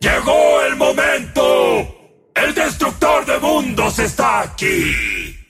Llegó el momento. El destructor de mundos está aquí.